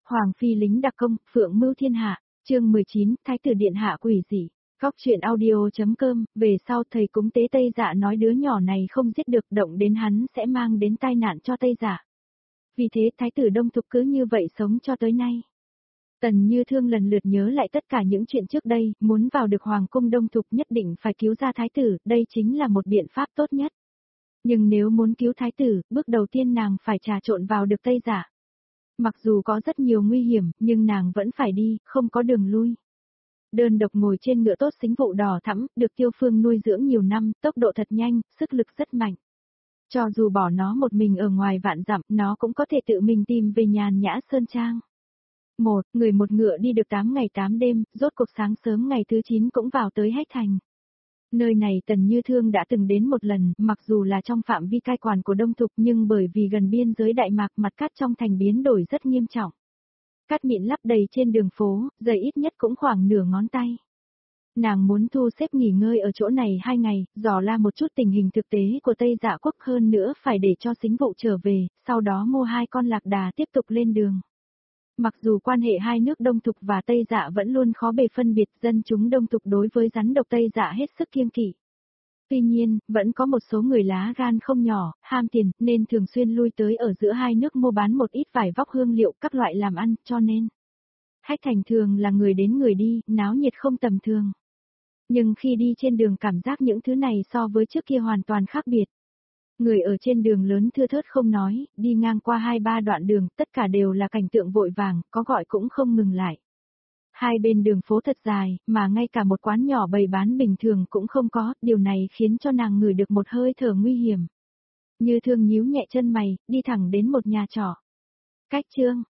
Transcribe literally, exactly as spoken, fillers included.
Hoàng phi lính đặc công, phượng mưu thiên hạ, chương mười chín, Thái tử điện hạ quỷ dị. Góc truyện audio.com, về sau thầy cúng tế Tây Dạ nói đứa nhỏ này không giết được, động đến hắn sẽ mang đến tai nạn cho Tây Dạ. Vì thế Thái tử Đông Thục cứ như vậy sống cho tới nay. Tần Như Thương lần lượt nhớ lại tất cả những chuyện trước đây, muốn vào được Hoàng cung Đông Thục nhất định phải cứu ra Thái tử, đây chính là một biện pháp tốt nhất. Nhưng nếu muốn cứu Thái tử, bước đầu tiên nàng phải trà trộn vào được Tây Dạ. Mặc dù có rất nhiều nguy hiểm, nhưng nàng vẫn phải đi, không có đường lui. Đơn độc ngồi trên ngựa tốt xính vụ đỏ thẫm, được Tiêu Phương nuôi dưỡng nhiều năm, tốc độ thật nhanh, sức lực rất mạnh. Cho dù bỏ nó một mình ở ngoài vạn dặm, nó cũng có thể tự mình tìm về nhàn nhã sơn trang. Một, người một ngựa đi được tám ngày tám đêm, rốt cuộc sáng sớm ngày thứ chín cũng vào tới Hách Thành. Nơi này Tần Như Thương đã từng đến một lần, mặc dù là trong phạm vi cai quản của Đông Thục nhưng bởi vì gần biên giới Đại Mạc mặt cát trong thành biến đổi rất nghiêm trọng. Cát mịn lắp đầy trên đường phố, dày ít nhất cũng khoảng nửa ngón tay. Nàng muốn thu xếp nghỉ ngơi ở chỗ này hai ngày, dò la một chút tình hình thực tế của Tây Dạ quốc, hơn nữa phải để cho xính vụ trở về, sau đó mua hai con lạc đà tiếp tục lên đường. Mặc dù quan hệ hai nước Đông Thục và Tây Dạ vẫn luôn khó bề phân biệt, dân chúng Đông Thục đối với rắn độc Tây Dạ hết sức kiêng kỵ. Tuy nhiên, vẫn có một số người lá gan không nhỏ, ham tiền, nên thường xuyên lui tới ở giữa hai nước mua bán một ít vải vóc hương liệu các loại làm ăn, cho nên Hách Thành thường là người đến người đi, náo nhiệt không tầm thường. Nhưng khi đi trên đường cảm giác những thứ này so với trước kia hoàn toàn khác biệt. Người ở trên đường lớn thưa thớt không nói, đi ngang qua hai ba đoạn đường, tất cả đều là cảnh tượng vội vàng, có gọi cũng không ngừng lại. Hai bên đường phố thật dài, mà ngay cả một quán nhỏ bày bán bình thường cũng không có, điều này khiến cho nàng ngửi được một hơi thở nguy hiểm. Như Thương nhíu nhẹ chân mày, đi thẳng đến một nhà trọ. Cách chương,